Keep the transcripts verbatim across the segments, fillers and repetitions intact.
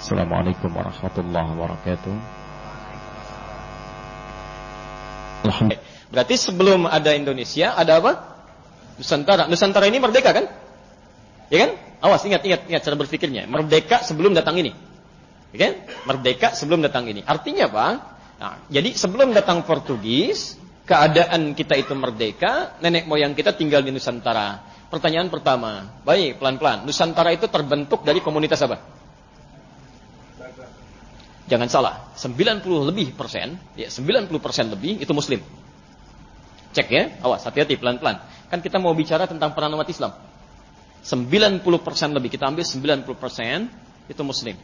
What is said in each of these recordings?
Assalamualaikum warahmatullahi wabarakatuh. Alhamdulillah. Berarti sebelum ada Indonesia, ada apa? Nusantara. Nusantara ini merdeka kan? Ya kan? Awas, ingat, ingat, ingat cara berpikirnya. Merdeka sebelum datang ini. Ya kan? Merdeka sebelum datang ini. Artinya apa? Nah, jadi sebelum datang Portugis, keadaan kita itu merdeka, nenek moyang kita tinggal di Nusantara. Pertanyaan pertama, baik, pelan-pelan. Nusantara itu terbentuk dari komunitas apa? Jangan salah, sembilan puluh lebih persen, ya sembilan puluh persen lebih itu Muslim. Cek ya, awas, hati-hati, pelan-pelan. Kan kita mau bicara tentang peran umat Islam. sembilan puluh persen lebih, kita ambil sembilan puluh persen itu Muslim.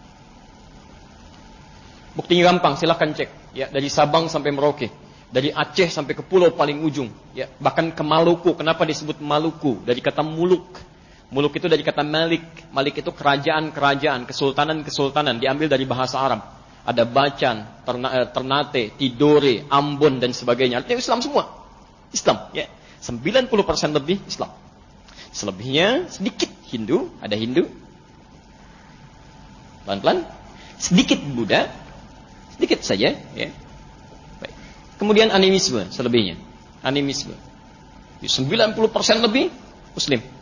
Buktinya gampang, silahkan cek. Ya, dari Sabang sampai Merauke, dari Aceh sampai ke pulau paling ujung, ya, bahkan ke Maluku. Kenapa disebut Maluku? Dari kata muluk. Muluk itu dari kata Malik. Malik itu kerajaan-kerajaan, kesultanan-kesultanan, diambil dari bahasa Arab. Ada Bacan, Ternate, Tidore, Ambon dan sebagainya. Artinya Islam semua. Islam, ya. sembilan puluh persen lebih Islam. Selebihnya sedikit Hindu, ada Hindu. Pelan-pelan. Sedikit Buddha, sedikit saja, ya. Baik. Kemudian animisme selebihnya. Animisme. sembilan puluh persen lebih Muslim.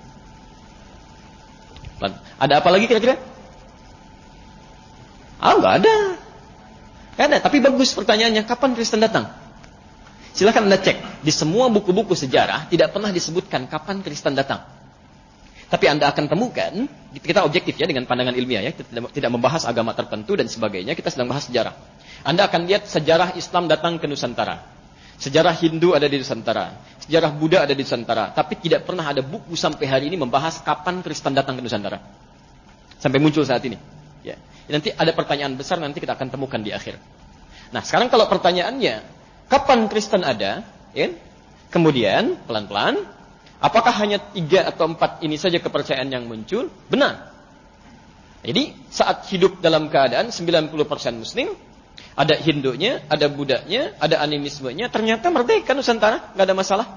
Ada apa lagi kira-kira? Ah, nggak ada. Nggak ada, tapi bagus pertanyaannya. Kapan Kristen datang? Silakan Anda cek. Di semua buku-buku sejarah tidak pernah disebutkan kapan Kristen datang. Tapi Anda akan temukan, kita objektif ya dengan pandangan ilmiah ya, kita tidak membahas agama tertentu dan sebagainya, kita sedang bahas sejarah. Anda akan lihat sejarah Islam datang ke Nusantara. Sejarah Hindu ada di Nusantara, sejarah Buddha ada di Nusantara, tapi tidak pernah ada buku sampai hari ini membahas kapan Kristen datang ke Nusantara. Sampai muncul saat ini. Ya. Nanti ada pertanyaan besar, nanti kita akan temukan di akhir. Nah, sekarang kalau pertanyaannya, kapan Kristen ada? Ya? Kemudian, pelan-pelan, apakah hanya tiga atau empat ini saja kepercayaan yang muncul? Benar. Jadi, saat hidup dalam keadaan sembilan puluh persen Muslim, ada Hindunya, ada Buddhanya, ada animismenya, ternyata merdeka Nusantara, nggak ada masalah.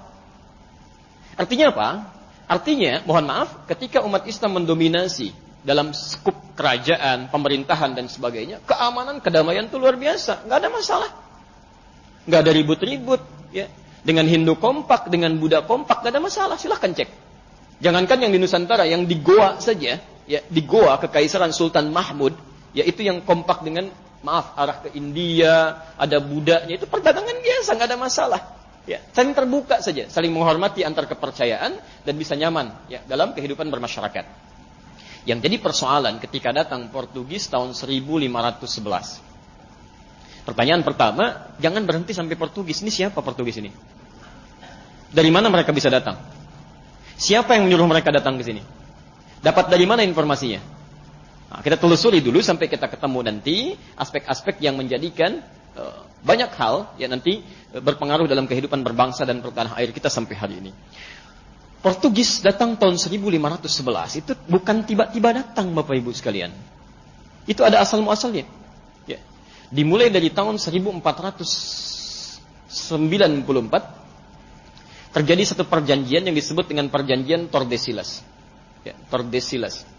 Artinya apa? Artinya, mohon maaf, ketika umat Islam mendominasi dalam skup kerajaan, pemerintahan dan sebagainya, keamanan, kedamaian itu luar biasa, nggak ada masalah, nggak ada ribut-ribut, ya. Dengan Hindu kompak, dengan Buddha kompak, nggak ada masalah, silahkan cek. Jangankan yang di Nusantara, yang di Goa saja, ya, di Goa Kekaisaran Sultan Mahmud, yaitu yang kompak dengan maaf, arah ke India, ada Buddhanya, itu perdagangan biasa, nggak ada masalah. Ya, saling terbuka saja, saling menghormati antar kepercayaan dan bisa nyaman ya dalam kehidupan bermasyarakat. Yang jadi persoalan ketika datang Portugis tahun seribu lima ratus sebelas. Pertanyaan pertama, jangan berhenti sampai Portugis. Ini siapa Portugis ini? Dari mana mereka bisa datang? Siapa yang menyuruh mereka datang ke sini? Dapat dari mana informasinya? Nah, kita telusuri dulu sampai kita ketemu nanti aspek-aspek yang menjadikan uh, banyak hal yang nanti uh, berpengaruh dalam kehidupan berbangsa dan bertanah air kita sampai hari ini. Portugis datang tahun seribu lima ratus sebelas itu bukan tiba-tiba datang Bapak Ibu sekalian. Itu ada asal muasalnya. Ya. Dimulai dari tahun seribu empat ratus sembilan puluh empat terjadi satu perjanjian yang disebut dengan perjanjian Tordesillas. Ya, Tordesillas.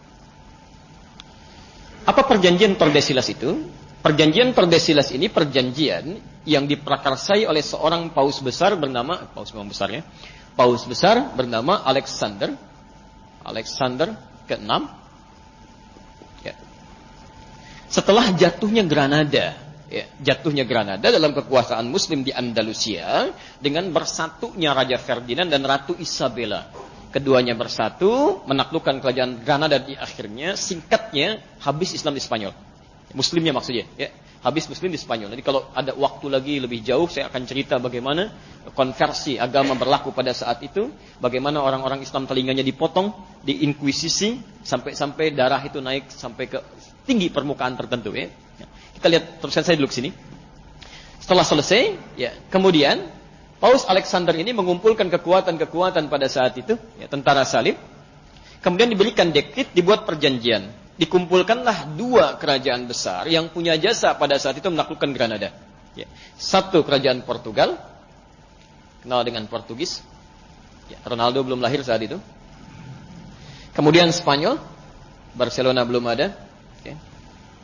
Apa perjanjian Tordesillas itu? Perjanjian Tordesillas ini perjanjian yang diprakarsai oleh seorang paus besar bernama paus memang besarnya, paus besar bernama Alexander, Alexander keenam. Ya. Setelah jatuhnya Granada, ya, jatuhnya Granada dalam kekuasaan Muslim di Andalusia dengan bersatunya Raja Ferdinand dan Ratu Isabella. Keduanya bersatu, menaklukkan kerajaan Granada di akhirnya, singkatnya, habis Islam di Spanyol. Muslimnya maksudnya, ya. Habis Muslim di Spanyol. Jadi kalau ada waktu lagi lebih jauh, saya akan cerita bagaimana konversi agama berlaku pada saat itu, bagaimana orang-orang Islam telinganya dipotong, diinkuisisi, sampai-sampai darah itu naik sampai ke tinggi permukaan tertentu. Ya. Kita lihat terusan saya dulu ke sini. Setelah selesai, ya, kemudian Paus Alexander ini mengumpulkan kekuatan-kekuatan pada saat itu, ya, tentara salib. Kemudian diberikan dekret, dibuat perjanjian. Dikumpulkanlah dua kerajaan besar yang punya jasa pada saat itu menaklukkan Granada. Ya. Satu kerajaan Portugal, kenal dengan Portugis. Ya, Ronaldo belum lahir saat itu. Kemudian Spanyol, Barcelona belum ada. Ya.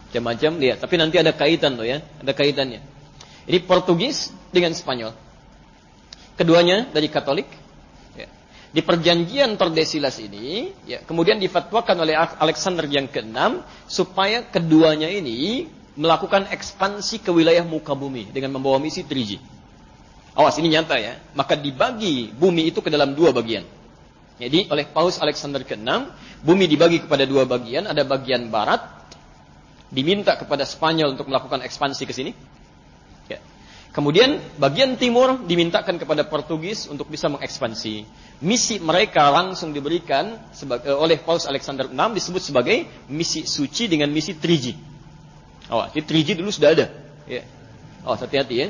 Macam-macam lihat, tapi nanti ada kaitan loh ya, ada kaitannya. Ini Portugis dengan Spanyol. Keduanya dari Katolik. Ya. Di perjanjian Tordesillas ini, ya, kemudian difatwakan oleh Alexander yang keenam supaya keduanya ini melakukan ekspansi ke wilayah muka bumi dengan membawa misi tiga G. Awas, ini nyata ya. Maka dibagi bumi itu ke dalam dua bagian. Jadi oleh Paus Alexander keenam, bumi dibagi kepada dua bagian. Ada bagian barat, diminta kepada Spanyol untuk melakukan ekspansi ke sini. Ya. Kemudian bagian timur dimintakan kepada Portugis untuk bisa mengekspansi. Misi mereka langsung diberikan sebagai, oleh Paus Alexander keenam disebut sebagai misi suci dengan misi tiga G. Oh, jadi tiga G dulu sudah ada. Ya. Oh, hati-hati ya.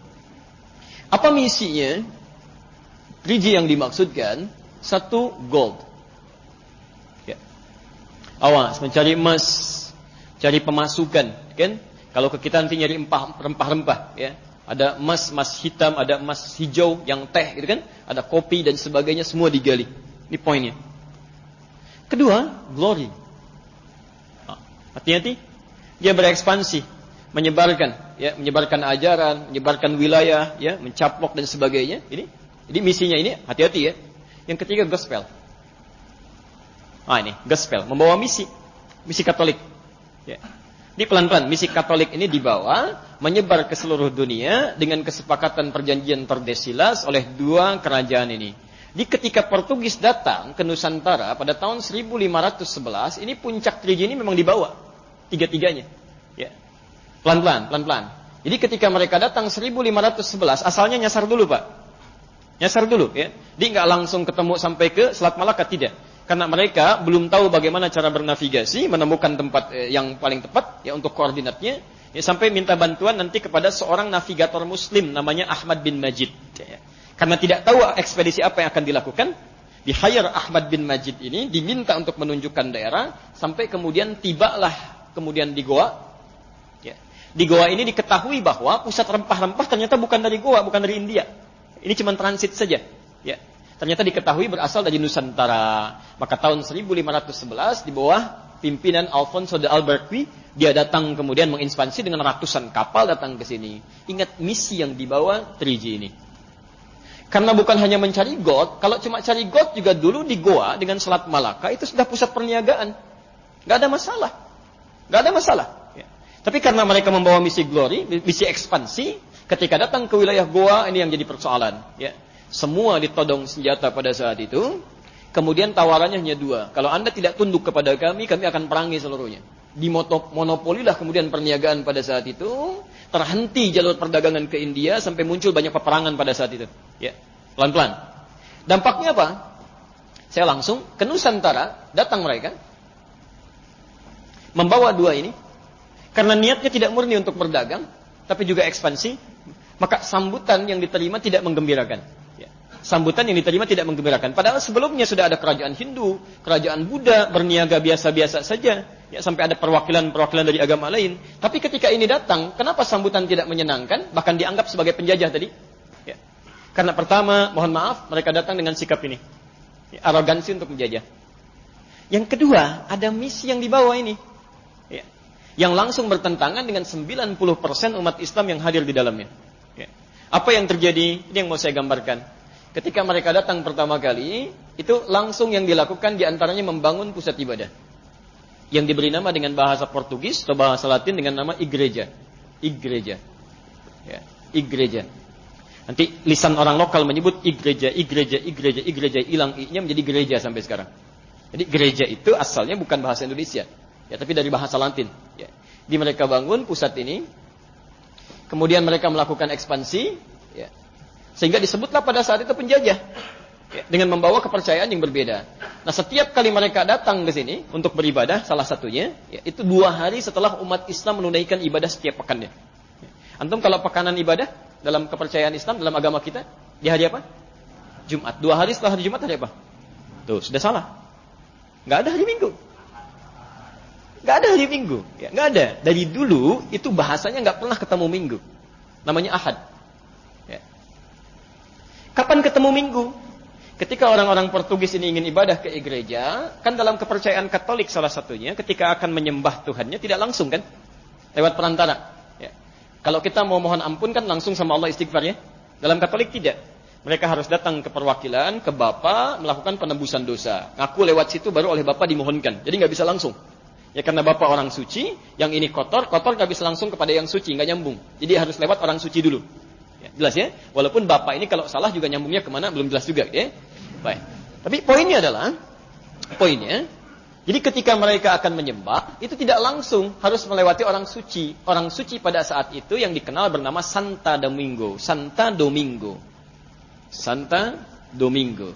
Apa misinya? tiga G yang dimaksudkan, satu, gold. Ya. Awas, mencari emas, cari pemasukan, kan? Kalau ke kita nanti nyari rempah-rempah, ya. Ada emas, emas hitam, ada emas hijau yang teh, gitu kan? Ada kopi dan sebagainya, semua digali. Ini poinnya. Kedua, glory. Nah, hati-hati, dia berekspansi, menyebarkan, ya, menyebarkan ajaran, menyebarkan wilayah, ya, mencaplok dan sebagainya. Ini, jadi misinya ini, hati-hati ya. Yang ketiga, gospel. Ah ini, gospel, membawa misi, misi Katolik. Ya. Ini pelan-pelan, misi Katolik ini dibawa, menyebar ke seluruh dunia dengan kesepakatan perjanjian Tordesillas oleh dua kerajaan ini. Di ketika Portugis datang ke Nusantara pada tahun seribu lima ratus sebelas, ini puncak tiga G ini memang dibawa, tiga-tiganya. Ya. Pelan-pelan, pelan-pelan. Jadi ketika mereka datang seribu lima ratus sebelas, asalnya nyasar dulu Pak. Nyasar dulu ya. Dia nggak langsung ketemu sampai ke Selat Malaka, tidak. Karena mereka belum tahu bagaimana cara bernavigasi, menemukan tempat eh, yang paling tepat ya untuk koordinatnya. Ya, sampai minta bantuan nanti kepada seorang navigator muslim namanya Ahmad bin Majid. Ya. Karena tidak tahu ekspedisi apa yang akan dilakukan, di-hire Ahmad bin Majid ini, diminta untuk menunjukkan daerah, sampai kemudian tibalah kemudian di Goa. Ya. Di Goa ini diketahui bahwa pusat rempah-rempah ternyata bukan dari Goa, bukan dari India. Ini cuma transit saja. Ya. Ternyata diketahui berasal dari Nusantara. Maka tahun seribu lima ratus sebelas di bawah pimpinan Alfonso de Albuquerque, dia datang kemudian mengekspansi dengan ratusan kapal datang ke sini. Ingat misi yang dibawa tiga G ini. Karena bukan hanya mencari gold, kalau cuma cari gold juga dulu di Goa dengan Selat Malaka itu sudah pusat perniagaan. Gak ada masalah. Gak ada masalah. Ya. Tapi karena mereka membawa misi glory, misi ekspansi, ketika datang ke wilayah Goa ini yang jadi persoalan. Ya. Semua ditodong senjata pada saat itu. Kemudian tawarannya hanya dua. Kalau Anda tidak tunduk kepada kami, kami akan perangi seluruhnya. Dimonopolilah kemudian perniagaan pada saat itu. Terhenti jalur perdagangan ke India sampai muncul banyak peperangan pada saat itu. Ya, pelan-pelan. Dampaknya apa? Saya langsung ke Nusantara, datang mereka. Membawa dua ini. Karena niatnya tidak murni untuk berdagang, tapi juga ekspansi. Maka sambutan yang diterima tidak menggembirakan. Sambutan yang diterima tidak menggembirakan. Padahal sebelumnya sudah ada kerajaan Hindu, kerajaan Buddha, berniaga biasa-biasa saja. Ya, sampai ada perwakilan-perwakilan dari agama lain. Tapi ketika ini datang, kenapa sambutan tidak menyenangkan? Bahkan dianggap sebagai penjajah tadi. Ya. Karena pertama, mohon maaf, mereka datang dengan sikap ini. Ya, arogansi untuk menjajah. Yang kedua, ada misi yang dibawa ini. Ya. Yang langsung bertentangan dengan sembilan puluh persen umat Islam yang hadir di dalamnya. Ya. Apa yang terjadi? Ini yang mau saya gambarkan. Ketika mereka datang pertama kali, itu langsung yang dilakukan diantaranya membangun pusat ibadah. Yang diberi nama dengan bahasa Portugis atau bahasa Latin dengan nama igreja. Igreja. Ya, igreja. Nanti lisan orang lokal menyebut igreja, igreja, igreja, igreja. Hilang i-nya menjadi gereja sampai sekarang. Jadi gereja itu asalnya bukan bahasa Indonesia. Ya, tapi dari bahasa Latin. Ya. Di mereka bangun pusat ini. Kemudian mereka melakukan ekspansi. Ya. Sehingga disebutlah pada saat itu penjajah. Ya, dengan membawa kepercayaan yang berbeda. Nah, setiap kali mereka datang ke sini untuk beribadah, salah satunya, ya, itu dua hari setelah umat Islam menunaikan ibadah setiap pekannya. Ya. Antum kalau pekanan ibadah dalam kepercayaan Islam, dalam agama kita, di hari apa? Jumat. Dua hari setelah hari Jumat hari apa? Tuh, sudah salah. Nggak ada hari Minggu. Nggak ada hari Minggu. Ya, nggak ada. Dari dulu, itu bahasanya nggak pernah ketemu Minggu. Namanya Ahad. Kapan ketemu Minggu? Ketika orang-orang Portugis ini ingin ibadah ke gereja, kan dalam kepercayaan Katolik salah satunya, ketika akan menyembah Tuhannya tidak langsung kan? lewat perantara. Ya. Kalau kita mau mohon ampun kan langsung sama Allah istighfar ya. Dalam Katolik tidak. Mereka harus datang ke perwakilan, ke Bapa, melakukan penebusan dosa. Ngaku lewat situ baru oleh Bapa dimohonkan. Jadi nggak bisa langsung. Ya karena Bapa orang suci, yang ini kotor, kotor nggak bisa langsung kepada yang suci, nggak nyambung. Jadi harus lewat orang suci dulu. Ya, jelas ya? Walaupun Bapa ini kalau salah juga nyambungnya kemana belum jelas juga. Ya. Baik. Tapi poinnya adalah, poinnya, jadi ketika mereka akan menyembah, itu tidak langsung harus melewati orang suci. Orang suci pada saat itu yang dikenal bernama Santa Domingo. Santa Domingo. Santa Domingo.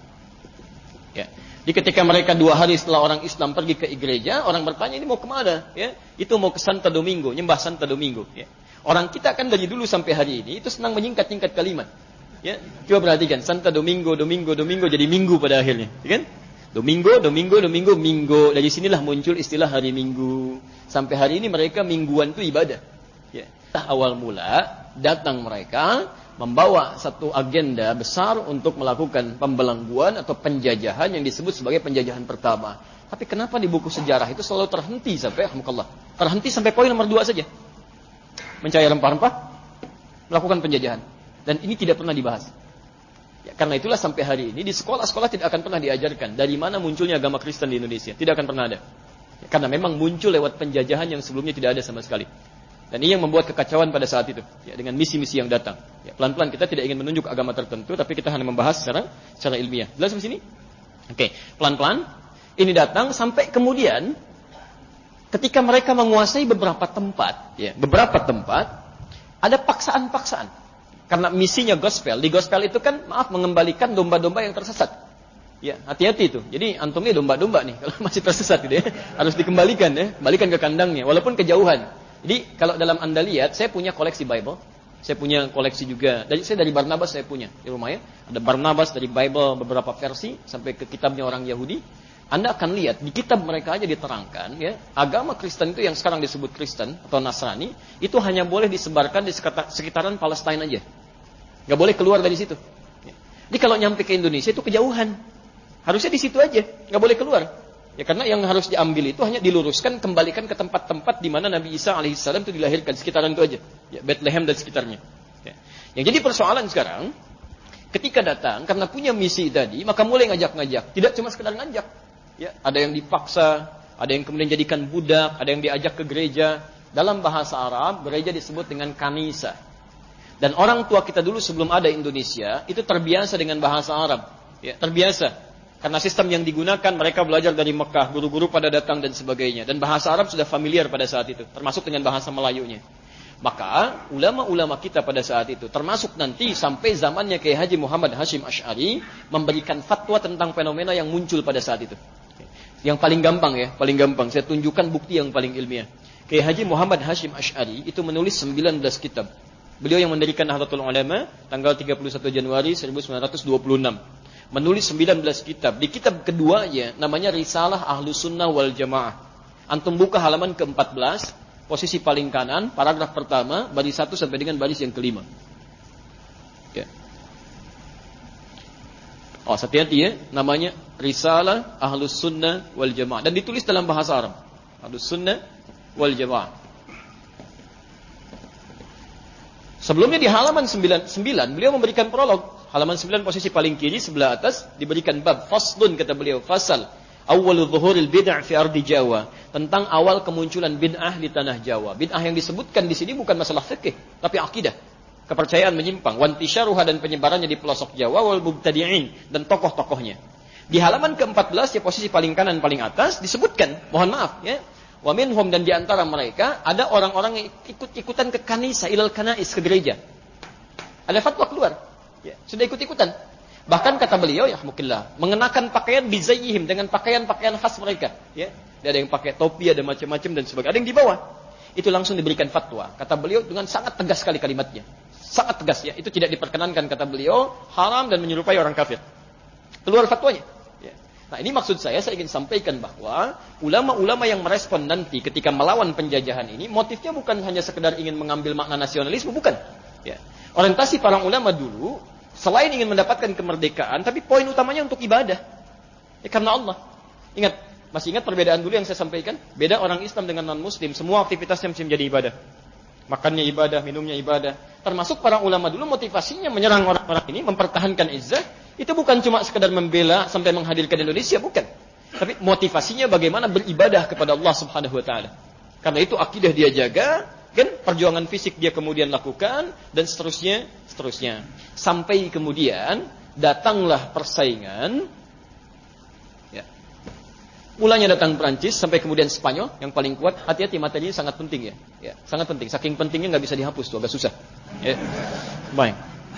Ya. Jadi ketika mereka dua hari setelah orang Islam pergi ke gereja, orang bertanya ini mau kemana? Ya. Itu mau ke Santa Domingo, nyembah Santa Domingo. Ya. Orang kita kan dari dulu sampai hari ini, itu senang menyingkat-nyingkat kalimat. Ya. Coba perhatikan, Santa Domingo, Domingo, Domingo, jadi minggu pada akhirnya. Ya kan? Domingo, Domingo, Domingo, Minggu. Dari sinilah muncul istilah hari Minggu. Sampai hari ini mereka mingguan itu ibadah. Ya. Awal mula datang mereka membawa satu agenda besar untuk melakukan pembelengguan atau penjajahan yang disebut sebagai penjajahan pertama. Tapi kenapa di buku sejarah itu selalu terhenti sampai alhamdulillah. Terhenti sampai poin nomor dua saja. Mencari rempah-rempah, melakukan penjajahan. Dan ini tidak pernah dibahas. Ya, karena itulah sampai hari ini di sekolah-sekolah tidak akan pernah diajarkan dari mana munculnya agama Kristen di Indonesia. Tidak akan pernah ada. Ya, karena memang muncul lewat penjajahan yang sebelumnya tidak ada sama sekali. Dan ini yang membuat kekacauan pada saat itu. Ya, dengan misi-misi yang datang. Ya, pelan-pelan kita tidak ingin menunjuk agama tertentu, tapi kita hanya membahas secara secara ilmiah. Jelas di sini? Oke, pelan-pelan ini datang sampai kemudian ketika mereka menguasai beberapa tempat, ya, beberapa tempat ada paksaan-paksaan. Karena misinya gospel, di gospel itu kan maaf mengembalikan domba-domba yang tersesat. Ya, hati-hati itu. Jadi antum ini domba-domba nih kalau masih tersesat gitu ya. Harus dikembalikan ya, kembalikan ke kandangnya walaupun kejauhan. Jadi kalau dalam Anda lihat, saya punya koleksi Bible. Saya punya koleksi juga. Dari saya dari Barnabas saya punya di rumah ya. Ada Barnabas dari Bible beberapa versi sampai ke kitabnya orang Yahudi. Anda akan lihat di kitab mereka aja diterangkan ya, agama Kristen itu yang sekarang disebut Kristen atau Nasrani itu hanya boleh disebarkan di sekitaran Palestina aja. Nggak boleh keluar dari situ. Jadi kalau nyampe ke Indonesia itu kejauhan. Harusnya di situ aja, nggak boleh keluar. Ya karena yang harus diambil itu hanya diluruskan, kembalikan ke tempat-tempat di mana Nabi Isa alaihissalam itu dilahirkan, sekitaran itu aja. Ya, Bethlehem dan sekitarnya. Ya. Yang jadi persoalan sekarang, ketika datang karena punya misi tadi, maka mulai ngajak-ngajak. Tidak cuma sekedar ngajak. Ya, ada yang dipaksa, ada yang kemudian jadikan budak, ada yang diajak ke gereja. Dalam bahasa Arab, gereja disebut dengan kanisa. Dan orang tua kita dulu sebelum ada Indonesia, itu terbiasa dengan bahasa Arab. Ya, terbiasa. Karena sistem yang digunakan, mereka belajar dari Mekah, guru-guru pada datang dan sebagainya. Dan bahasa Arab sudah familiar pada saat itu, termasuk dengan bahasa Melayunya. Maka, ulama-ulama kita pada saat itu, termasuk nanti sampai zamannya Kiai Haji Muhammad Hashim Asy'ari, memberikan fatwa tentang fenomena yang muncul pada saat itu. Yang paling gampang ya, paling gampang. Saya tunjukkan bukti yang paling ilmiah. Kiai Haji Muhammad Hashim Asy'ari itu menulis sembilan belas kitab. Beliau yang mendirikan Nahdlatul Ulama tanggal tiga puluh satu Januari seribu sembilan ratus dua puluh enam. Menulis sembilan belas kitab. Di kitab keduanya namanya Risalah Ahlus Sunnah wal Jamaah. Antum buka halaman ke empat belas, posisi paling kanan, paragraf pertama, baris satu sampai dengan baris yang kelima. Ya. Oh, hati-hati ya, namanya Risalah Ahlus Sunnah wal Jamaah dan ditulis dalam bahasa Arab. Ahlus Sunnah wal Jamaah. Sebelumnya di halaman sembilan puluh sembilan beliau memberikan prolog. Halaman sembilan posisi paling kiri sebelah atas diberikan bab faslun kata beliau, fasal awwalu dhuhuril bid'ah fi ardi Jawa, tentang awal kemunculan bid'ah di tanah Jawa. Bid'ah yang disebutkan di sini bukan masalah fikih, tapi akidah. Kepercayaan menyimpang, wantisyaruha dan penyebarannya di pelosok Jawa wal mubtadi'in dan tokoh-tokohnya. Di halaman ke empat belas ya posisi paling kanan paling atas disebutkan, mohon maaf ya, wa minhum dan di antara mereka ada orang-orang yang ikut-ikutan ke kanisa, ilal kanais, ke gereja. Ada fatwa keluar. Ya, sudah ikut-ikutan. Bahkan kata beliau, ya mukillah, mengenakan pakaian bizayyihim dengan pakaian-pakaian khas mereka, ya. Ada yang pakai topi, ada macam-macam dan sebagainya. Ada yang di bawah. Itu langsung diberikan fatwa. Kata beliau dengan sangat tegas sekali kalimatnya. Sangat tegas ya. Itu tidak diperkenankan kata beliau, haram dan menyerupai orang kafir. Keluar fatwanya. Ya. Nah, ini maksud saya saya ingin sampaikan bahwa ulama-ulama yang merespon nanti ketika melawan penjajahan ini, motifnya bukan hanya sekedar ingin mengambil makna nasionalisme, bukan. Ya. Orientasi para ulama dulu selain ingin mendapatkan kemerdekaan, tapi poin utamanya untuk ibadah. Ya, karena Allah. Ingat, Masih ingat perbedaan dulu yang saya sampaikan? Beda orang Islam dengan non-Muslim. Semua aktivitasnya mesti menjadi ibadah. Makannya ibadah, minumnya ibadah. Termasuk para ulama dulu motivasinya menyerang orang-orang ini, mempertahankan izzah. Itu bukan cuma sekedar membela sampai menghadirkan Indonesia, bukan. Tapi motivasinya bagaimana beribadah kepada Allah Subhanahu Wa Taala. Karena itu akidah dia jaga, kan? Perjuangan fisik dia kemudian lakukan, dan seterusnya, seterusnya. Sampai kemudian datanglah persaingan. Mulanya datang Perancis sampai kemudian Spanyol yang paling kuat. Hati-hati, materi ini sangat penting ya. Ya, sangat penting. Saking pentingnya nggak bisa dihapus tuh, agak susah. Ya. Baik.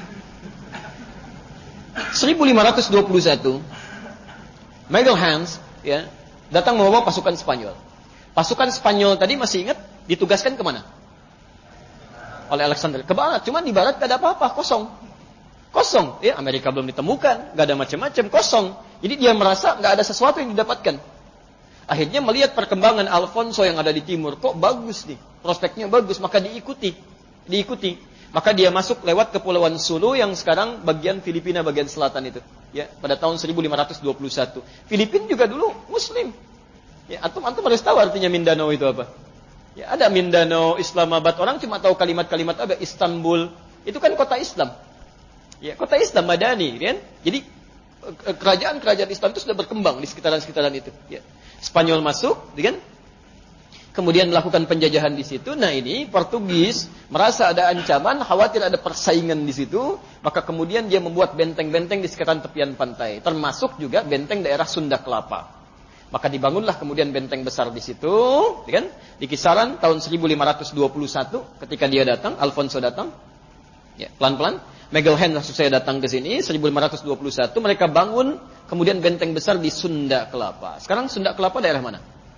seribu lima ratus dua puluh satu Miguel Hans ya datang membawa pasukan Spanyol. Pasukan Spanyol tadi masih ingat ditugaskan kemana? Oleh Alexander ke barat. Cuma di barat gak ada apa-apa, kosong. Kosong. Ya, Amerika belum ditemukan, gak ada macam-macam, kosong. Jadi dia merasa gak ada sesuatu yang didapatkan. Akhirnya melihat perkembangan Alfonso yang ada di timur, kok bagus nih, prospeknya bagus, maka diikuti, diikuti. Maka dia masuk lewat Kepulauan Sulu yang sekarang bagian Filipina bagian selatan itu. Ya, pada tahun seribu lima ratus dua puluh satu. Filipina juga dulu Muslim. Ya, antum antum harus tahu artinya Mindanao itu apa. Ya, ada Mindanao, Islamabad, orang cuma tahu kalimat-kalimat apa, Istanbul, itu kan kota Islam. Ya, kota Islam Madani, kan? Jadi kerajaan-kerajaan Islam itu sudah berkembang di sekitaran-sekitaran itu. Ya. Spanyol masuk, kan? Kemudian melakukan penjajahan di situ. Nah ini Portugis merasa ada ancaman, khawatir ada persaingan di situ, maka kemudian dia membuat benteng-benteng di sekitaran tepian pantai, termasuk juga benteng daerah Sunda Kelapa. Maka dibangunlah kemudian benteng besar di situ, kan? Di kisaran tahun seribu lima ratus dua puluh satu ketika dia datang, Alfonso datang. Ya, pelan-pelan. Miguel Hans maksud saya datang ke sini seribu lima ratus dua puluh satu, mereka bangun kemudian benteng besar di Sunda Kelapa. Sekarang Sunda Kelapa daerah mana?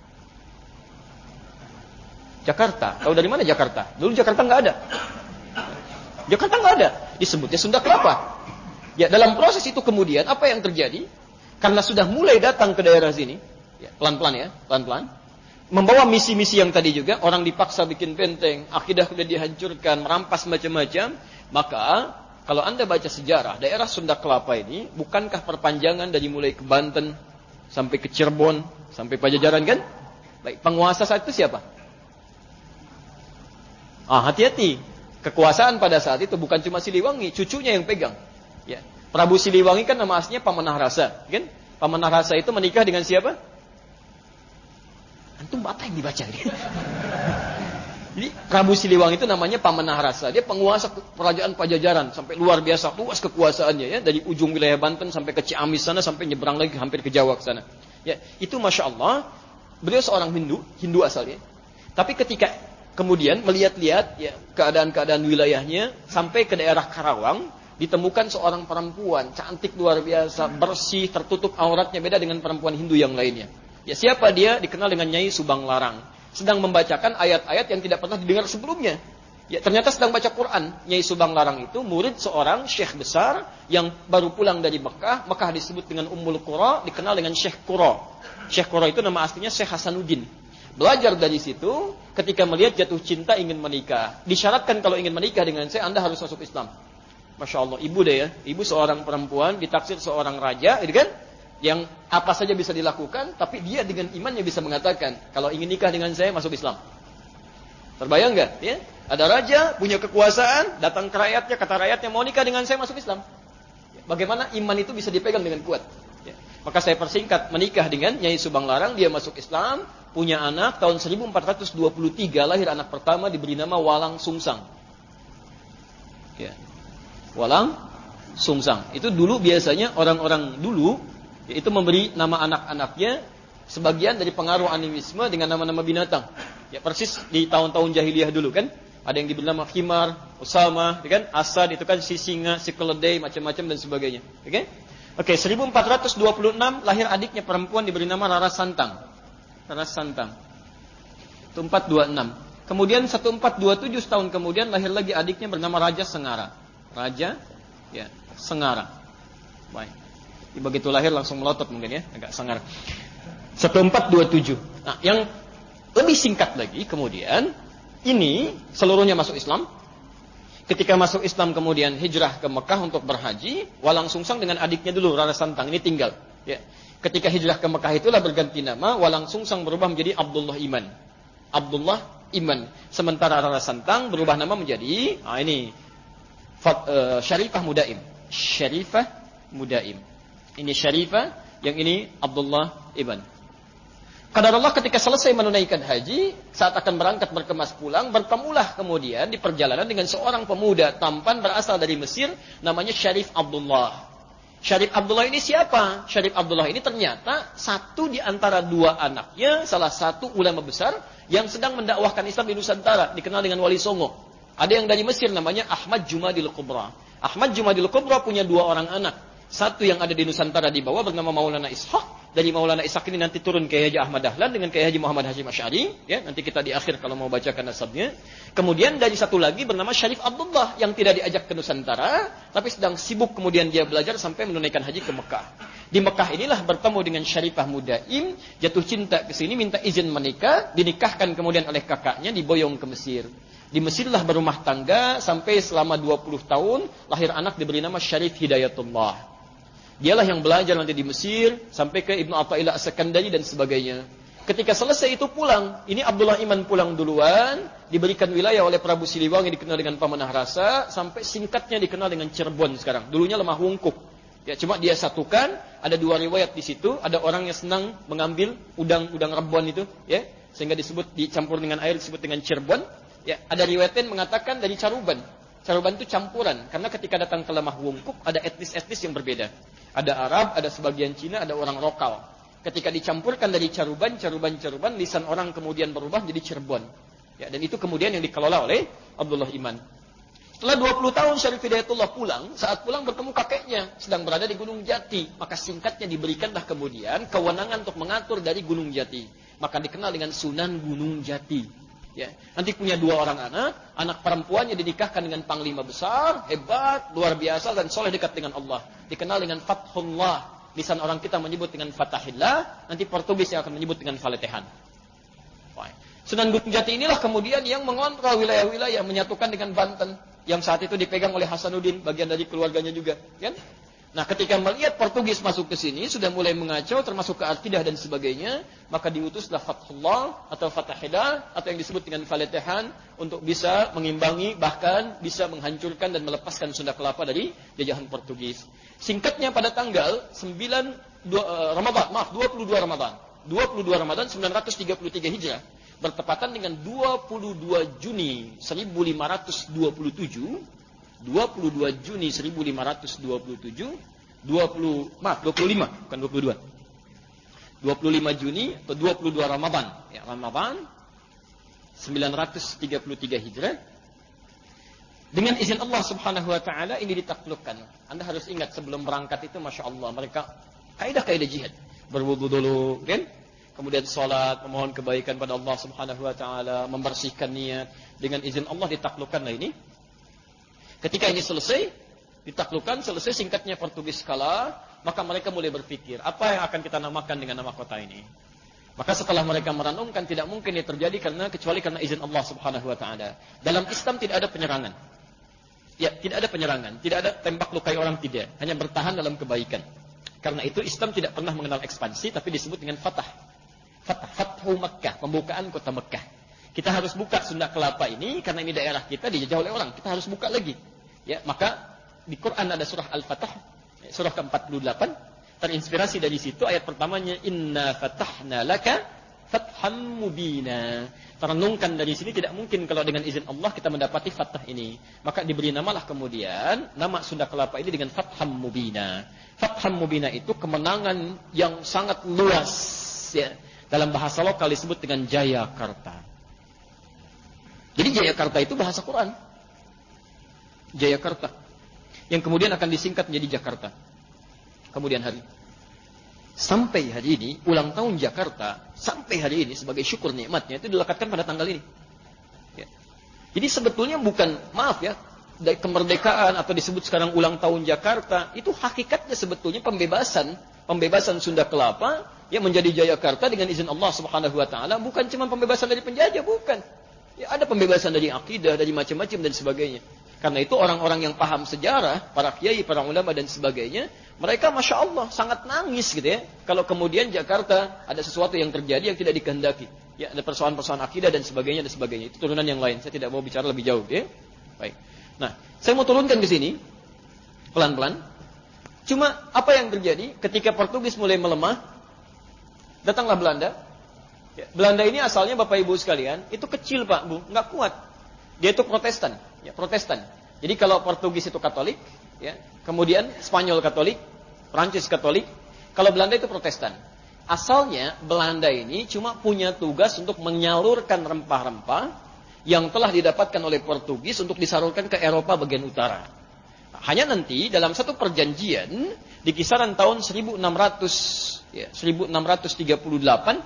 Jakarta. Tahu dari mana Jakarta? Dulu Jakarta nggak ada. Jakarta nggak ada. Disebutnya Sunda Kelapa. Ya, dalam proses itu kemudian apa yang terjadi? Karena sudah mulai datang ke daerah sini, ya, pelan-pelan ya, pelan-pelan. Membawa misi-misi yang tadi juga, orang dipaksa bikin benteng, akidah sudah dihancurkan, merampas macam-macam, maka kalau Anda baca sejarah, daerah Sunda Kelapa ini bukankah perpanjangan dari mulai ke Banten sampai ke Cirebon, sampai Pajajaran kan? Baik, penguasa saat itu siapa? Ah, hati-hati. Kekuasaan pada saat itu bukan cuma Siliwangi, cucunya yang pegang. Ya. Prabu Siliwangi kan nama aslinya Pamanah Rasa, kan? Pamanah Rasa itu menikah dengan siapa? Antum apa yang dibaca ini? Jadi Prabu Siliwangi itu namanya Pamanah Rasa. Dia penguasa kerajaan Pajajaran sampai luar biasa luas kekuasaannya ya, dari ujung wilayah Banten sampai ke Ciamis sana sampai nyebrang lagi hampir ke Jawa ke sana. Ya, itu Masya Allah, beliau seorang Hindu, Hindu asalnya. Tapi ketika kemudian melihat-lihat ya keadaan-keadaan wilayahnya sampai ke daerah Karawang, ditemukan seorang perempuan cantik luar biasa, bersih, tertutup auratnya, beda dengan perempuan Hindu yang lainnya. Ya, siapa dia? Dikenal dengan Nyai Subang Larang. Sedang membacakan ayat-ayat yang tidak pernah didengar sebelumnya. Ya, ternyata sedang baca Quran. Nyai Subang Larang itu murid seorang syekh besar yang baru pulang dari Mekah. Mekah disebut dengan Ummul Qura, dikenal dengan Syekh Qura. Syekh Qura itu nama aslinya Syekh Hasanuddin. Belajar dari situ, ketika melihat jatuh cinta ingin menikah. Disyaratkan kalau ingin menikah dengan saya, Anda harus masuk Islam. Masya Allah, ibu deh ya. Ibu seorang perempuan, ditaksir seorang raja, gitu kan? Yang apa saja bisa dilakukan, tapi dia dengan imannya bisa mengatakan, kalau ingin nikah dengan saya, masuk Islam. Terbayang nggak? Ya? Ada raja, punya kekuasaan, datang ke rakyatnya, kata rakyatnya, mau nikah dengan saya, masuk Islam. Bagaimana iman itu bisa dipegang dengan kuat? Ya. Maka saya persingkat, menikah dengan Nyai Subang Larang, dia masuk Islam, punya anak, tahun seribu empat ratus dua puluh tiga, lahir anak pertama, diberi nama Walang Sungsang. Ya. Walang Sungsang. Itu dulu biasanya orang-orang dulu, yaitu memberi nama anak-anaknya sebagian dari pengaruh animisme dengan nama-nama binatang. Ya, persis di tahun-tahun jahiliyah dulu kan. Ada yang diberi nama Himar, Usama, ya kan? Asad itu kan si singa, si keledai, macam-macam dan sebagainya. Oke? Okay? Oke, okay, seribu empat ratus dua puluh enam lahir adiknya perempuan diberi nama Rara Santang. Rara Santang. Itu empat ratus dua puluh enam. Kemudian seribu empat ratus dua puluh tujuh tahun kemudian lahir lagi adiknya bernama Raja Sengara. Raja ya, Sengara. Baik. Begitu lahir langsung melotot mungkin ya, agak sangar. seribu empat ratus dua puluh tujuh. Nah, yang lebih singkat lagi kemudian ini seluruhnya masuk Islam. Ketika masuk Islam kemudian hijrah ke Mekah untuk berhaji, Walang Sungsang dengan adiknya dulu Rara Santang ini tinggal. Ya. Ketika hijrah ke Mekah itulah berganti nama, walang sungsang berubah menjadi Abdullah Iman. Abdullah Iman. Sementara Rara Santang berubah nama menjadi, ah ini, Fat, uh, Syarifah Mudaim. Syarifah Mudaim. Ini Syarifah, yang ini Abdullah Iman. Qadarullah ketika selesai menunaikan haji, saat akan berangkat berkemas pulang, bertemulah kemudian di perjalanan dengan seorang pemuda tampan berasal dari Mesir, namanya Syarif Abdullah. Syarif Abdullah ini siapa? Syarif Abdullah ini ternyata satu di antara dua anaknya, salah satu ulama besar yang sedang mendakwahkan Islam di Nusantara, dikenal dengan Wali Songo. Ada yang dari Mesir namanya Ahmad Jumadil Kubra. Ahmad Jumadil Kubra punya dua orang anak. Satu yang ada di Nusantara di bawah bernama Maulana Ishaq. Dari Maulana Ishaq ini nanti turun ke Haji Ahmad Dahlan dengan Kiai Haji Muhammad Hashim Asy'ari, ya, nanti kita di akhir kalau mau bacakan nasabnya. Kemudian dari satu lagi bernama Syarif Abdullah yang tidak diajak ke Nusantara, tapi sedang sibuk kemudian dia belajar sampai menunaikan haji ke Mekah. Di Mekah inilah bertemu dengan Syarifah Mudaim, jatuh cinta ke sini, minta izin menikah, dinikahkan kemudian oleh kakaknya, diboyong ke Mesir. Di Mesirlah berumah tangga sampai selama dua puluh tahun, lahir anak diberi nama Syarif Hidayatullah. Dialah yang belajar nanti di Mesir sampai ke Ibnu Athaillah As-Sakandari dan sebagainya. Ketika selesai itu pulang, ini Abdullah Iman pulang duluan, diberikan wilayah oleh Prabu Siliwangi dikenal dengan Pamanah Rasa, sampai singkatnya dikenal dengan Cirebon sekarang. Dulunya Lemah Wungkuk. Ya, cuma dia satukan, ada dua riwayat di situ, ada orang yang senang mengambil udang-udang rebon itu, ya, sehingga disebut dicampur dengan air disebut dengan Cirebon. Ya, ada riwayat yang mengatakan dari Caruban. Caruban itu campuran, karena ketika datang ke Lemah Wungkuk ada etnis-etnis yang berbeda. Ada Arab, ada sebagian Cina, ada orang lokal. Ketika dicampurkan dari Caruban, Caruban, Caruban, lisan orang kemudian berubah menjadi Cirebon. Ya, dan itu kemudian yang dikelola oleh Abdullah Iman. Setelah dua puluh tahun Syarif Hidayatullah pulang, saat pulang bertemu kakeknya, sedang berada di Gunung Jati. Maka singkatnya diberikanlah kemudian kewenangan untuk mengatur dari Gunung Jati. Maka dikenal dengan Sunan Gunung Jati. Ya, nanti punya dua orang anak, anak perempuannya dinikahkan dengan panglima besar, hebat, luar biasa, dan soleh dekat dengan Allah. Dikenal dengan Fathullah. Lisan orang kita menyebut dengan Fatahillah, nanti Portugis yang akan menyebut dengan Faletehan. Sunan Gunung Jati inilah kemudian yang mengontrol wilayah-wilayah, menyatukan dengan Banten, yang saat itu dipegang oleh Hasanuddin, bagian dari keluarganya juga. Kan? Nah, ketika melihat Portugis masuk ke sini, sudah mulai mengacau, termasuk ke Artidah dan sebagainya, maka diutuslah Fathullah atau Fatahillah atau yang disebut dengan Faletehan untuk bisa mengimbangi, bahkan bisa menghancurkan dan melepaskan Sunda Kelapa dari jajahan Portugis. Singkatnya pada tanggal sembilan uh, Ramadan, maaf dua puluh dua Ramadan, dua puluh dua Ramadan sembilan ratus tiga puluh tiga Hijrah, bertepatan dengan dua puluh dua Juni seribu lima ratus dua puluh tujuh. dua puluh dua Juni seribu lima ratus dua puluh tujuh, dua puluh maaf dua puluh lima bukan dua puluh dua. dua puluh lima Juni atau dua puluh dua Ramadan. Ya, Ramadan sembilan ratus tiga puluh tiga Hijrah. Dengan izin Allah Subhanahu wa taala ini ditaklukkan. Anda harus ingat sebelum berangkat itu Masya Allah mereka kaidah-kaidah jihad. Berwudu dulu, kan? Kemudian salat, memohon kebaikan pada Allah Subhanahu wa taala, membersihkan niat. Dengan izin Allah ditaklukkanlah ini. Ketika ini selesai, ditaklukkan, selesai singkatnya Portugis kalah, maka mereka mulai berpikir, apa yang akan kita namakan dengan nama kota ini? Maka setelah mereka merenungkan, tidak mungkin ini terjadi karena kecuali karena izin Allah Subhanahu wa taala. Dalam Islam tidak ada penyerangan. Ya, tidak ada penyerangan, tidak ada tembak lukai orang, tidak, hanya bertahan dalam kebaikan. Karena itu Islam tidak pernah mengenal ekspansi, tapi disebut dengan fatah. Fatah, Fathu Makkah, pembukaan kota Mekah. Kita harus buka Sunda Kelapa ini karena ini daerah kita dijajah oleh orang. Kita harus buka lagi. Ya, maka di Quran ada surah Al-Fatah, surah ke empat puluh delapan, terinspirasi dari situ ayat pertamanya inna fatahna laka fatham mubina. Terenungkan dari sini tidak mungkin kalau dengan izin Allah kita mendapati fatah ini. Maka diberi namalah kemudian nama Sunda Kelapa ini dengan Fatham Mubina. Fatham Mubina itu kemenangan yang sangat luas, ya. Dalam bahasa lokal disebut dengan Jayakarta. Jadi Jayakarta itu bahasa Quran. Jayakarta. Yang kemudian akan disingkat menjadi Jakarta. Kemudian hari. Sampai hari ini, ulang tahun Jakarta, sampai hari ini sebagai syukur nikmatnya, itu dilekatkan pada tanggal ini. Ya. Jadi sebetulnya bukan, maaf ya, dari kemerdekaan atau disebut sekarang ulang tahun Jakarta, itu hakikatnya sebetulnya pembebasan, pembebasan Sunda Kelapa, yang menjadi Jayakarta dengan izin Allah Subhanahu wa taala, bukan cuma pembebasan dari penjajah, bukan. Ya, ada pembebasan dari akidah, dari macam-macam dan sebagainya. Karena itu orang-orang yang paham sejarah, para kiai, para ulama dan sebagainya, mereka Masya Allah sangat nangis gitu ya. Kalau kemudian Jakarta ada sesuatu yang terjadi yang tidak dikehendaki. Ya, ada persoalan-persoalan akidah dan sebagainya dan sebagainya. Itu turunan yang lain. Saya tidak mau bicara lebih jauh ya. Baik. Nah, saya mau turunkan ke sini pelan-pelan. Cuma apa yang terjadi ketika Portugis mulai melemah, datanglah Belanda. Ya, Belanda ini asalnya Bapak Ibu sekalian, itu kecil Pak Bu, nggak kuat. Dia itu Protestan, ya, Protestan. Jadi kalau Portugis itu Katolik, ya, kemudian Spanyol Katolik, Prancis Katolik, kalau Belanda itu Protestan. Asalnya Belanda ini cuma punya tugas untuk menyalurkan rempah-rempah yang telah didapatkan oleh Portugis untuk disalurkan ke Eropa bagian utara. Hanya nanti dalam satu perjanjian di kisaran tahun seribu enam ratus, ya, seribu enam ratus tiga puluh delapan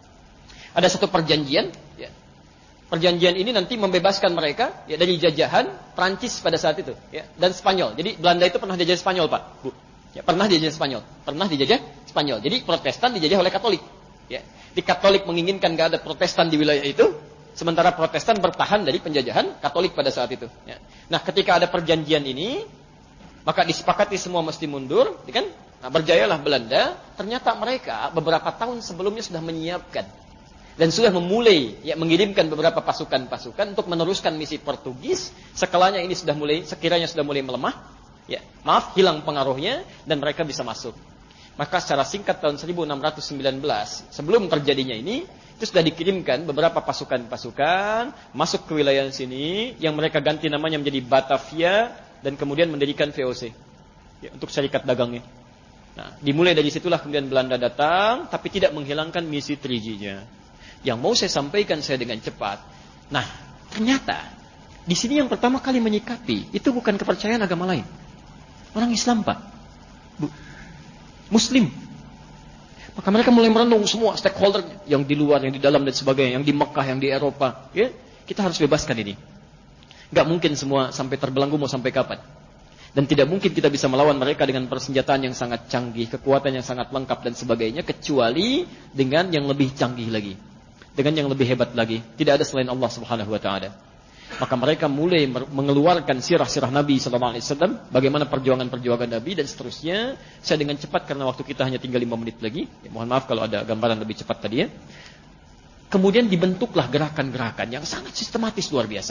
ada satu perjanjian. Ya, perjanjian ini nanti membebaskan mereka ya, dari jajahan Prancis pada saat itu, ya, dan Spanyol. Jadi Belanda itu pernah dijajah Spanyol Pak, Bu. Ya, pernah dijajah Spanyol, pernah dijajah Spanyol. Jadi Protestan dijajah oleh Katolik. Ya, di Katolik menginginkan gak ada Protestan di wilayah itu. Sementara Protestan bertahan dari penjajahan Katolik pada saat itu. Ya. Nah, ketika ada perjanjian ini, maka disepakati semua mesti mundur, kan? Nah, berjayalah Belanda. Ternyata mereka beberapa tahun sebelumnya sudah menyiapkan dan sudah memulai ya, mengirimkan beberapa pasukan-pasukan untuk meneruskan misi Portugis. Sekelanya ini sudah mulai, sekiranya sudah mulai melemah, ya, maaf, hilang pengaruhnya dan mereka bisa masuk. Maka secara singkat tahun seribu enam ratus sembilan belas sebelum terjadinya ini, itu sudah dikirimkan beberapa pasukan-pasukan masuk ke wilayah sini yang mereka ganti namanya menjadi Batavia dan kemudian mendirikan V O C ya, untuk syarikat dagangnya. Nah, dimulai dari situlah kemudian Belanda datang, tapi tidak menghilangkan misi tiga G-nya. Yang mau saya sampaikan saya dengan cepat. Nah, ternyata di sini yang pertama kali menyikapi itu bukan kepercayaan agama lain. Orang Islam, Pak. Bu. Muslim. Maka mereka mulai merenung semua stakeholder yang di luar, yang di dalam dan sebagainya, yang di Mekah, yang di Eropa. Ya, kita harus bebaskan ini. Gak mungkin semua sampai terbelenggu mau sampai kapan. Dan tidak mungkin kita bisa melawan mereka dengan persenjataan yang sangat canggih, kekuatan yang sangat lengkap dan sebagainya, kecuali dengan yang lebih canggih lagi, dengan yang lebih hebat lagi. Tidak ada selain Allah Subhanahu Wa Taala. Maka mereka mulai mengeluarkan sirah-sirah Nabi Sallallahu Alaihi Wasallam, bagaimana perjuangan-perjuangan Nabi dan seterusnya. Saya dengan cepat karena waktu kita hanya tinggal lima menit lagi. Ya, mohon maaf kalau ada gambaran lebih cepat tadi ya. Kemudian dibentuklah gerakan-gerakan yang sangat sistematis luar biasa.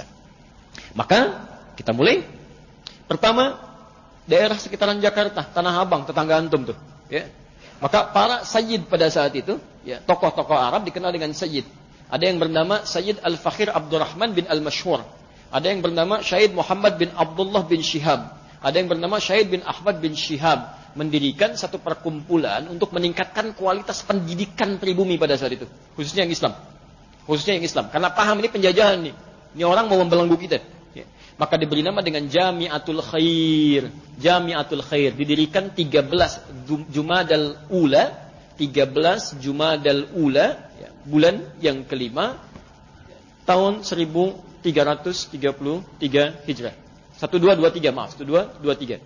Maka kita mulai. Pertama, daerah sekitaran Jakarta, Tanah Abang, tetangga antum tuh. Ya. Maka para sayyid pada saat itu, ya, tokoh-tokoh Arab dikenal dengan sayyid. Ada yang bernama Sayyid Al-Fakhir Abdurrahman bin Al-Mashhur. Ada yang bernama Syahid Muhammad bin Abdullah bin Shihab. Ada yang bernama Syahid bin Ahmad bin Shihab. Mendirikan satu perkumpulan untuk meningkatkan kualitas pendidikan pribumi pada saat itu. Khususnya yang Islam. Khususnya yang Islam. Karena paham ini penjajahan nih. Ini orang mau membelenggu kita. Ya. Maka diberi nama dengan Jami'atul Khair. Jami'atul Khair. Didirikan tiga belas Jumadal Ula. tiga belas Jumadal Ula. Ya, bulan yang kelima tahun seribu tiga ratus tiga puluh tiga Hijrah. seribu dua ratus dua puluh tiga maaf, seribu dua ratus dua puluh tiga.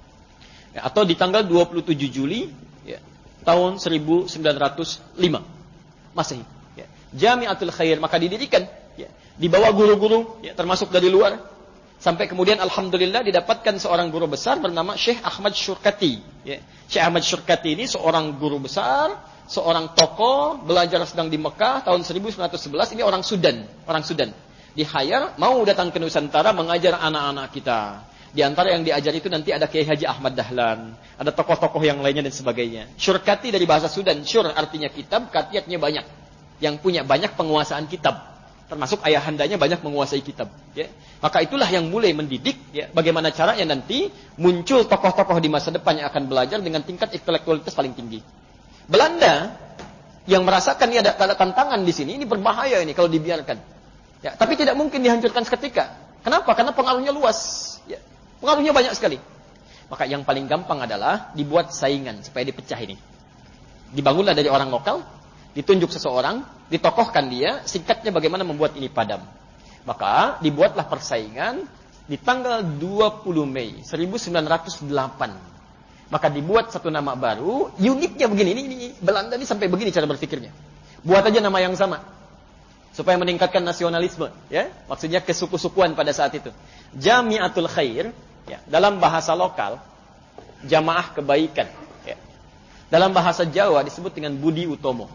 Ya, atau di tanggal dua puluh tujuh Juli ya, tahun seribu sembilan ratus lima Masehi. Ya. Jami'atul Khair maka didirikan ya, di bawah guru-guru ya, termasuk dari luar. Sampai kemudian alhamdulillah didapatkan seorang guru besar bernama Syekh Ahmad Syurkati. Ya. Syekh Ahmad Syurkati ini seorang guru besar, seorang tokoh, belajar sedang di Mekah tahun seribu sembilan ratus sebelas. Ini orang Sudan, orang Sudan. Di-hire mau datang ke Nusantara mengajar anak-anak kita. Di antara yang diajar itu nanti ada Kiai Haji Ahmad Dahlan, ada tokoh-tokoh yang lainnya dan sebagainya. Syurkati dari bahasa Sudan, syur artinya kitab, katiatnya banyak. Yang punya banyak penguasaan kitab. Termasuk ayahandanya banyak menguasai kitab. Ya. Maka itulah yang mulai mendidik. Ya, bagaimana caranya nanti muncul tokoh-tokoh di masa depan yang akan belajar dengan tingkat intelektualitas paling tinggi. Belanda yang merasakan ini ada tantangan di sini, ini berbahaya ini kalau dibiarkan. Ya, tapi tidak mungkin dihancurkan seketika. Kenapa? Karena pengaruhnya luas. Ya, pengaruhnya banyak sekali. Maka yang paling gampang adalah dibuat saingan supaya dipecah ini. Dibangunlah dari orang lokal. Ditunjuk seseorang, ditokohkan dia, singkatnya bagaimana membuat ini padam. Maka dibuatlah persaingan di tanggal dua puluh Mei seribu sembilan ratus delapan. Maka dibuat satu nama baru, uniknya begini, ini, ini Belanda ini sampai begini cara berpikirnya. Buat aja nama yang sama. supaya meningkatkan nasionalisme, ya, maksudnya kesuku-sukuan pada saat itu. Jamiatul Khair, ya, dalam bahasa lokal jamaah kebaikan, ya. Dalam bahasa Jawa disebut dengan Budi Utomo.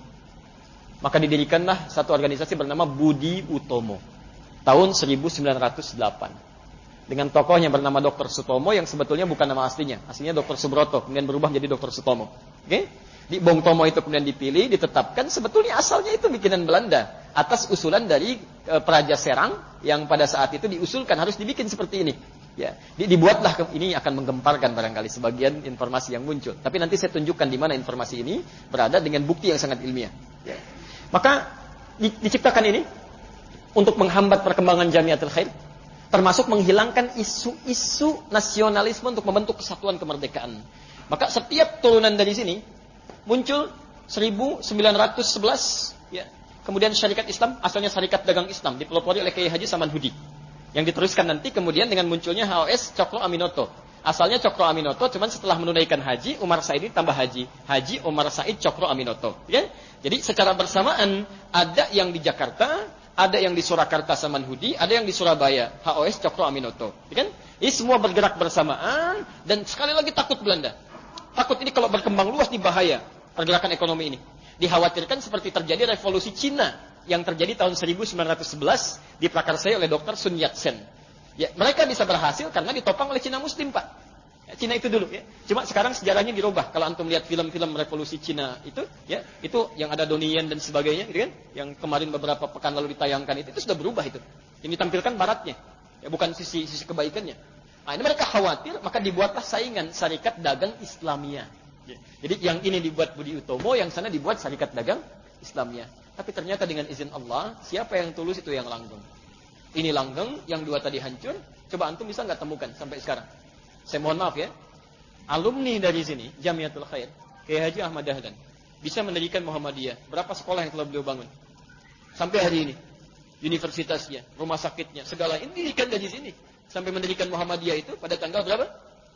Maka didirikanlah satu organisasi bernama Budi Utomo tahun seribu sembilan ratus delapan dengan tokohnya bernama doktor Sutomo yang sebetulnya bukan nama aslinya, aslinya doktor Subroto, kemudian berubah menjadi doktor Sutomo. Oke? Okay? Di Bong Tomo itu kemudian dipilih, ditetapkan, sebetulnya asalnya itu bikinan Belanda atas usulan dari e, Praja Serang yang pada saat itu diusulkan harus dibikin seperti ini. Ya, dibuatlah ke, ini akan menggemparkan barangkali sebagian informasi yang muncul. Tapi nanti saya tunjukkan di mana informasi ini berada dengan bukti yang sangat ilmiah. Ya. Maka di, diciptakan ini untuk menghambat perkembangan Jamiatul Khair, termasuk menghilangkan isu-isu nasionalisme untuk membentuk kesatuan kemerdekaan. Maka setiap turunan dari sini muncul seribu sembilan ratus sebelas, ya. Kemudian Syarikat Islam, asalnya Syarikat Dagang Islam, dipelopori oleh Kiai Haji Samanhudi. Yang diteruskan nanti kemudian dengan munculnya H O S Cokro Aminoto. Asalnya Cokro Aminoto, cuman setelah menunaikan haji, Umar Said tambah haji. Haji Umar Said Cokro Aminoto. Ya? Jadi secara bersamaan, ada yang di Jakarta, ada yang di Surakarta Samanhudi, ada yang di Surabaya, H O S Cokro Aminoto. Ya kan? Ini semua bergerak bersamaan, dan sekali lagi takut Belanda. Takut ini kalau berkembang luas nih bahaya pergerakan ekonomi ini. Dikhawatirkan seperti terjadi revolusi Cina yang terjadi tahun seribu sembilan ratus sebelas diprakarsai oleh doktor Sun Yat-sen. Ya, mereka bisa berhasil karena ditopang oleh Cina Muslim, Pak. Ya, Cina itu dulu, ya. Cuma sekarang sejarahnya dirubah. Kalau antum lihat film-film revolusi Cina itu, ya, itu yang ada Donnie Yen dan sebagainya, gitu kan? Yang kemarin beberapa pekan lalu ditayangkan itu, itu sudah berubah itu. Yang ditampilkan baratnya, ya, bukan sisi sisi kebaikannya. Nah, ini mereka khawatir, maka dibuatlah saingan Syarikat Dagang Islamiyah. Ya. Jadi yang ini dibuat Budi Utomo, yang sana dibuat Syarikat Dagang Islamiyah. Tapi ternyata dengan izin Allah, siapa yang tulus itu yang langgeng. Ini langgeng, yang dua tadi hancur. Coba antum bisa nggak temukan sampai sekarang? Saya mohon maaf ya. Alumni dari sini, Jamiatul Khair, Kiai Haji Ahmad Dahlan, bisa mendirikan Muhammadiyah. Berapa sekolah yang telah beliau bangun? Sampai hari ini. Universitasnya, rumah sakitnya, segala ini didirikan dari sini. Sampai mendirikan Muhammadiyah itu pada tanggal berapa?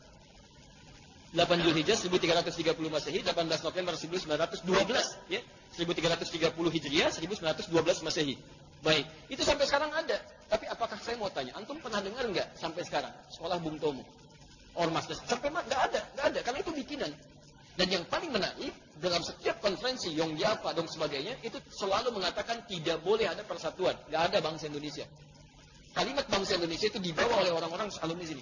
delapan Zulhijjah seribu tiga ratus tiga puluh Masehi, delapan belas November seribu sembilan ratus dua belas, ya. seribu tiga ratus tiga puluh Hijriah, seribu sembilan ratus dua belas Masehi. Baik, itu sampai sekarang ada. Tapi apakah saya mau tanya, antum pernah dengar enggak sampai sekarang sekolah Bung Tomo? Ormas sampai mah enggak ada, enggak ada karena itu bikinan. Dan yang paling menarik, dalam setiap konferensi Yong Yapa dan sebagainya, itu selalu mengatakan tidak boleh ada persatuan, enggak ada bangsa Indonesia. Kalimat bangsa Indonesia itu dibawa oleh orang-orang alumni sini.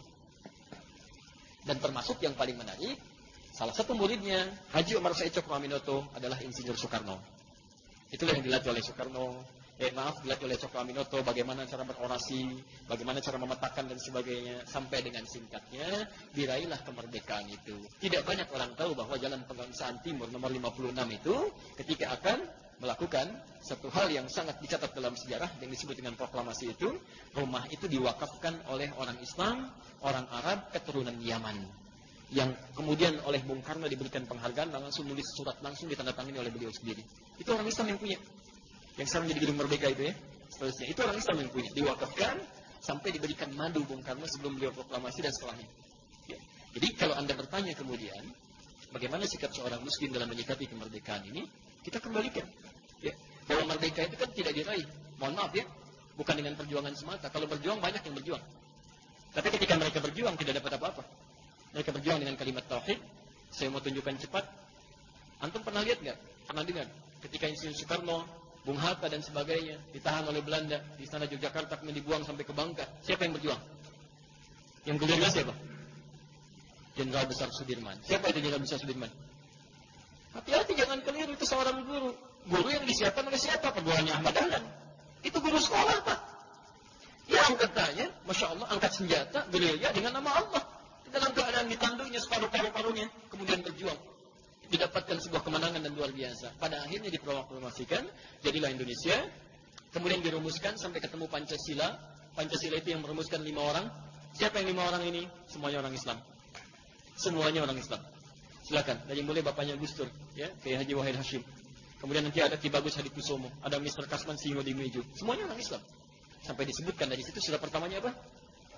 Dan termasuk yang paling menarik, salah satu muridnya, Haji Umar Said Cokro Aminoto, adalah Insinyur Soekarno. Itulah yang dilatih oleh Soekarno. Eh maaf, dilatih oleh Cokro Aminoto, bagaimana cara berorasi, bagaimana cara memetakan dan sebagainya. Sampai dengan singkatnya, diraihlah kemerdekaan itu. Tidak banyak orang tahu bahwa Jalan Pegangsaan Timur nomor lima puluh enam itu, ketika akan melakukan satu hal yang sangat dicatat dalam sejarah yang disebut dengan proklamasi itu, rumah itu diwakafkan oleh orang Islam, orang Arab, keturunan Yaman, yang kemudian oleh Bung Karno diberikan penghargaan, langsung nulis surat langsung ditandatangani oleh beliau sendiri. Itu orang Islam yang punya, yang sekarang jadi Gedung Merdeka itu, ya, seterusnya. Itu orang Islam yang punya, diwakafkan sampai diberikan madu Bung Karno sebelum beliau proklamasi dan setelahnya. Ya. Jadi kalau Anda bertanya kemudian, bagaimana sikap seorang Muslim dalam menyikapi kemerdekaan ini, kita kembalikan. Ya, bahwa merdeka itu kan tidak diraih. Mohon maaf ya, bukan dengan perjuangan semata. Kalau berjuang banyak yang berjuang. Tapi ketika mereka berjuang tidak dapat apa-apa. Mereka berjuang dengan kalimat tauhid. Saya mau tunjukkan cepat. Antum pernah lihat nggak? Pernah dengar? Ketika Insinyur Soekarno, Bung Hatta dan sebagainya ditahan oleh Belanda di sana Yogyakarta, kemudian dibuang sampai ke Bangka. Siapa yang berjuang? Yang gelirnya siapa? Jenderal Besar Sudirman. Siapa itu Jenderal Besar Sudirman? Hati-hati jangan keliru, itu seorang guru. Guru yang disiapkan oleh siapa? Perguruannya Ahmad Dahlan. Itu guru sekolah, Pak. Ya angkat tanya, Masya Allah, angkat senjata, gerilya dengan nama Allah. Dalam keadaan ditanduknya separuh paru-parunya, kemudian berjuang. Didapatkan sebuah kemenangan dan luar biasa. Pada akhirnya diproklamasikan, jadilah Indonesia. Kemudian dirumuskan sampai ketemu Pancasila. Pancasila itu yang merumuskan lima orang. Siapa yang lima orang ini? Semuanya orang Islam. Semuanya orang Islam. Silakan, dari mulai bapaknya Gus Dur, ya, Kiai Haji Wahid Hashim. Kemudian nanti ada Ki Bagus Hadikusumo, ada Mister Kasman Singo Dimejo. Semuanya orang Islam. Sampai disebutkan dari situ sila pertamanya apa?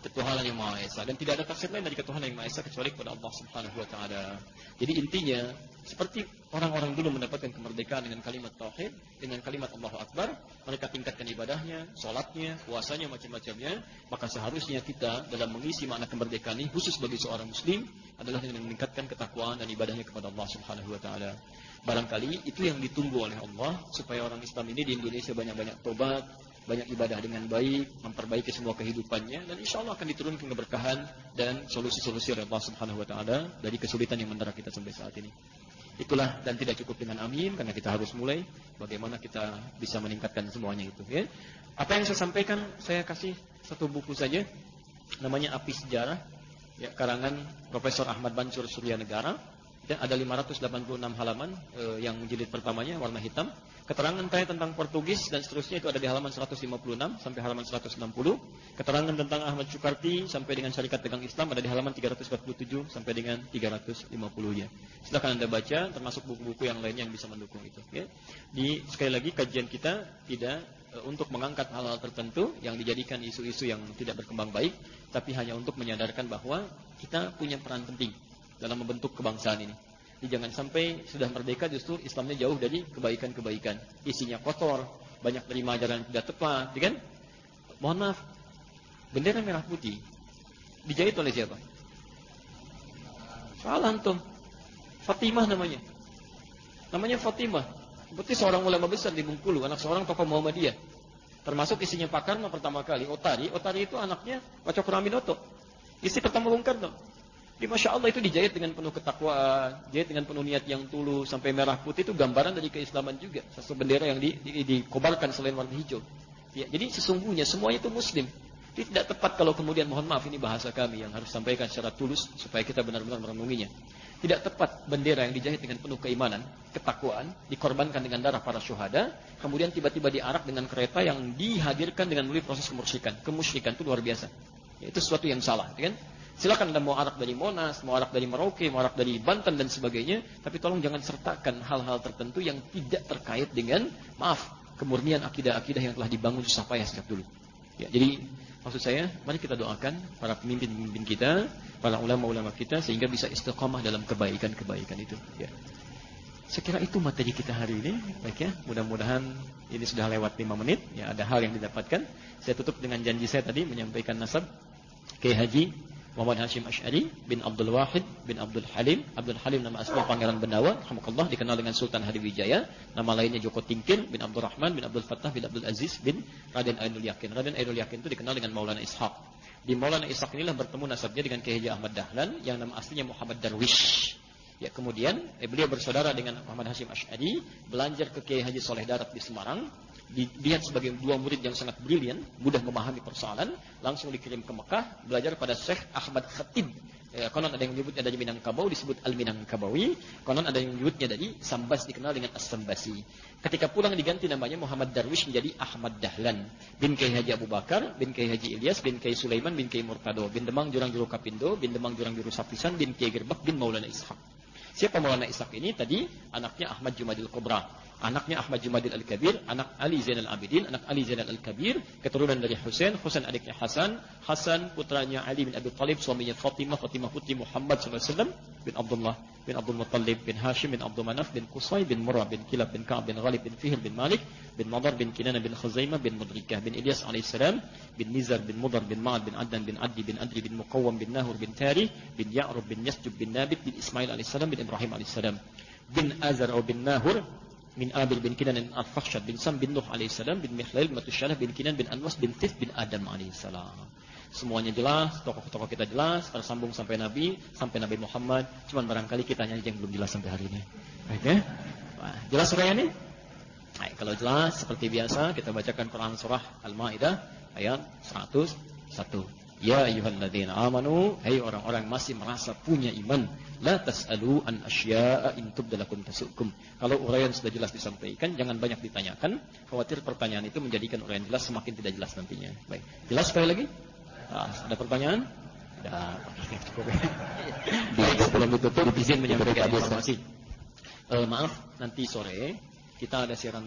ketuhanan yang Maha Esa, dan tidak ada tafsir lain dari ketuhanan yang Maha Esa kecuali kepada Allah Subhanahu wa taala. Jadi intinya seperti orang-orang dulu mendapatkan kemerdekaan dengan kalimat tauhid, dengan kalimat Allahu Akbar, mereka tingkatkan ibadahnya, salatnya, puasanya, macam-macamnya, maka seharusnya kita dalam mengisi makna kemerdekaan ini khusus bagi seorang muslim adalah dengan meningkatkan ketakwaan dan ibadahnya kepada Allah Subhanahu wa taala. Barangkali itu yang ditunggu oleh Allah supaya orang Islam ini di Indonesia banyak-banyak tobat, banyak ibadah dengan baik, memperbaiki semua kehidupannya, dan insya Allah akan diturunkan keberkahan dan solusi-solusi oleh Allah Subhanahu wa taala dari kesulitan yang mendera kita sampai saat ini. Itulah, dan tidak cukup dengan amin, karena kita harus mulai bagaimana kita bisa meningkatkan semuanya itu, ya. Apa yang saya sampaikan, saya kasih satu buku saja, namanya Api Sejarah, ya, karangan Profesor Ahmad Bansur Surya Negara. Dan ada lima ratus delapan puluh enam halaman, eh, yang jilid pertamanya warna hitam. Keterangan saya tentang Portugis dan seterusnya itu ada di halaman seratus lima puluh enam sampai halaman seratus enam puluh. Keterangan tentang Ahmad Sukarti sampai dengan Syarikat Dagang Islam ada di halaman tiga ratus empat puluh tujuh sampai dengan tiga ratus lima puluh-nya. Silakan Anda baca, termasuk buku-buku yang lainnya yang bisa mendukung itu, ya. Di sekali lagi kajian kita tidak eh, untuk mengangkat hal-hal tertentu yang dijadikan isu-isu yang tidak berkembang baik, tapi hanya untuk menyadarkan bahwa kita punya peran penting dalam membentuk kebangsaan ini. Jadi jangan sampai sudah merdeka justru Islamnya jauh dari kebaikan-kebaikan. Isinya kotor, banyak terima ajaran yang tidak tepat, ya kan? Mohon maaf, bendera merah putih dijahit oleh siapa? Salah antum. Fatimah namanya. Namanya Fatimah. Seperti seorang ulama besar di Bengkulu, anak seorang tokoh Muhammadiyah. Termasuk isinya Pak Karno pertama kali, Otari. Otari itu anaknya Cokro Aminoto. Isi pertama Bung Karno. Di Masya Allah itu dijahit dengan penuh ketakwaan, dijahit dengan penuh niat yang tulus, sampai merah putih itu gambaran dari keislaman juga. Satu bendera yang di, di, dikobarkan selain warna hijau. Ya, jadi sesungguhnya semuanya itu muslim. Jadi tidak tepat kalau kemudian, mohon maaf ini bahasa kami yang harus sampaikan secara tulus supaya kita benar-benar merenunginya. Tidak tepat bendera yang dijahit dengan penuh keimanan, ketakwaan, dikorbankan dengan darah para syuhada, kemudian tiba-tiba diarak dengan kereta yang dihadirkan dengan melalui proses kemusyrikan. Kemusyrikan itu luar biasa. Ya, itu sesuatu yang salah, kan? Silakan Anda mau arak dari Monas, mau arak dari Merauke, mau arak dari Banten dan sebagainya, tapi tolong jangan sertakan hal-hal tertentu yang tidak terkait dengan, maaf, kemurnian akidah-akidah yang telah dibangun susah payah sejak dulu. Ya, jadi maksud saya, mari kita doakan para pemimpin-pemimpin kita, para ulama-ulama kita, sehingga bisa istiqamah dalam kebaikan-kebaikan itu. Ya. Saya kira itu materi kita hari ini. Baik ya, mudah-mudahan ini sudah lewat lima menit. Ya, ada hal yang didapatkan. Saya tutup dengan janji saya tadi menyampaikan nasab Kiai Haji Muhammad Hashim Asy'ari bin Abdul Wahid bin Abdul Halim. Abdul Halim nama asli Pangeran Bendawa, rahimahullah, dikenal dengan Sultan Hadiwijaya. Nama lainnya Joko Tingkir bin Abdul Rahman bin Abdul Fattah bin Abdul Aziz bin Raden Ainul Yakin. Raden Ainul Yakin itu dikenal dengan Maulana Ishaq. Di Maulana Ishaq inilah bertemu nasabnya dengan Kiai Haji Ahmad Dahlan yang nama aslinya Muhammad Darwish. Ya, kemudian eh, beliau bersaudara dengan Muhammad Hashim Asy'ari, belajar ke Kiai Haji Soleh Darat di Semarang. Dilihat sebagai dua murid yang sangat brilian, mudah memahami persoalan, langsung dikirim ke Mekah, belajar pada Syekh Ahmad Khatib. Ya, konon ada yang menyebutnya dari Minangkabau, disebut Al-Minangkabawi. Konon ada yang menyebutnya dari Sambas, dikenal dengan As-Sambasi. Ketika pulang diganti namanya Muhammad Darwish menjadi Ahmad Dahlan. Bin Kiai Haji Abu Bakar, bin Kiai Haji Ilyas, bin Kiai Sulaiman, bin Kiai Murtado, bin Demang Jurang Juru Kapindo, bin Demang Jurang Juru Sapisan, bin Kiai Gerbak, bin Maulana Ishaq. Siapa Maulana Ishaq ini? Tadi anaknya Ahmad Jumadil Kubra, anaknya Ahmad Jumadil Al-Kabir, anak Ali Zainal Abidin, anak Ali Zainal Al-Kabir, keturunan dari Husain, Husain adiknya Hasan, Hasan putranya Ali bin Abi Thalib, suaminya Fatimah, Fatimah putri Muhammad sallallahu alaihi wasallam, bin Abdullah, bin Abdul Muttalib, bin Hashim, bin Abdul Manaf, bin Qusay, bin Murrah, bin Kilab, bin Ka'ab, bin Ghalib, bin Fihr, bin Malik, bin Nadar, bin Kinana, bin Khuzaimah, bin Mudrikah, bin Ilyas alaihissalam, bin Nizar, bin Mudar, bin Ma'ad, bin Adnan, bin Addi, bin Adri, bin Muqawwam, bin Nahur, bin Tari, bin Ya'rub, bin Yasjub, bin Nabit, bin Ismail alaihissalam, bin Ibrahim alaihissalam, bin Azar atau bin Nahur, bin Abil, bin Kinan, bin Al-Fakhshad, bin Sam, bin Nuh alaihissalam, bin Mikhlail, bin Matusyalah, bin Kinan, bin Anwas, bin Tif, bin Adam alaihissalam. Semuanya jelas, tokoh-tokoh kita jelas, tersambung sampai Nabi, sampai Nabi Muhammad. Cuman barangkali kita hanya yang belum jelas sampai hari ini. Baik ya? Nah, jelas surah ini? Nah, kalau jelas seperti biasa kita bacakan Quran surah Al-Maidah ayat seratus satu. Ya ayyuhalladzina amanu, hai orang-orang masih merasa punya iman, la tas'alu an asya'a in tubdalakum tasukum. Kalau uraian sudah jelas disampaikan, jangan banyak ditanyakan, khawatir pertanyaan itu menjadikan uraian jelas semakin tidak jelas nantinya. Baik, jelas sekali lagi? Nah, ada pertanyaan? Ada. Cukup ya. Baik, sebelum ditutup izin menyampaikan informasi. Uh, maaf, nanti sore kita ada siaran live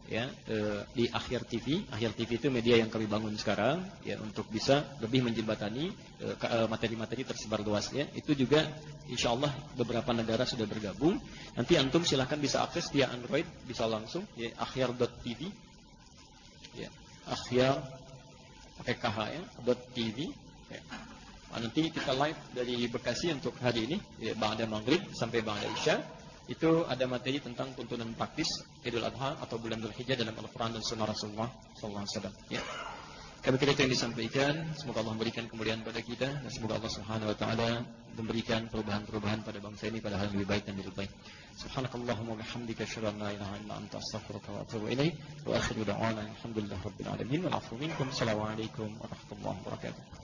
ya eh, di Akhir T V. Akhir T V itu media yang kami bangun sekarang ya untuk bisa lebih menjembatani eh, ke- eh, materi-materi tersebar luas ya. Itu juga insya Allah beberapa negara sudah bergabung. Nanti antum silahkan bisa akses via Android, bisa langsung ya akhir dot t v ya akhir pakai K H ya dot .tv ya. Nah, nanti kita live dari Bekasi untuk hari ini ya, ba'da maghrib sampai ba'da isya. Itu ada materi tentang tuntunan praktis Idul Adha atau bulan Dzulhijjah dalam Al-Quran dan Sunnah Rasulullah sallallahu alaihi wasallam ya. Kami kira itu yang disampaikan. Semoga Allah memberikan kemuliaan pada kita dan semoga Allah Subhanahu wa taala memberikan perubahan-perubahan pada bangsa ini pada hal yang lebih baik dan lebih baik. Subhanakallahumma wa bihamdika asyhadu an la ilaha illa anta astaghfiruka wa atubu ilaik. Wa akhiru da'wana alhamdulillahi rabbil alamin. Wal 'afwu minkum. Assalamualaikum warahmatullahi wabarakatuh.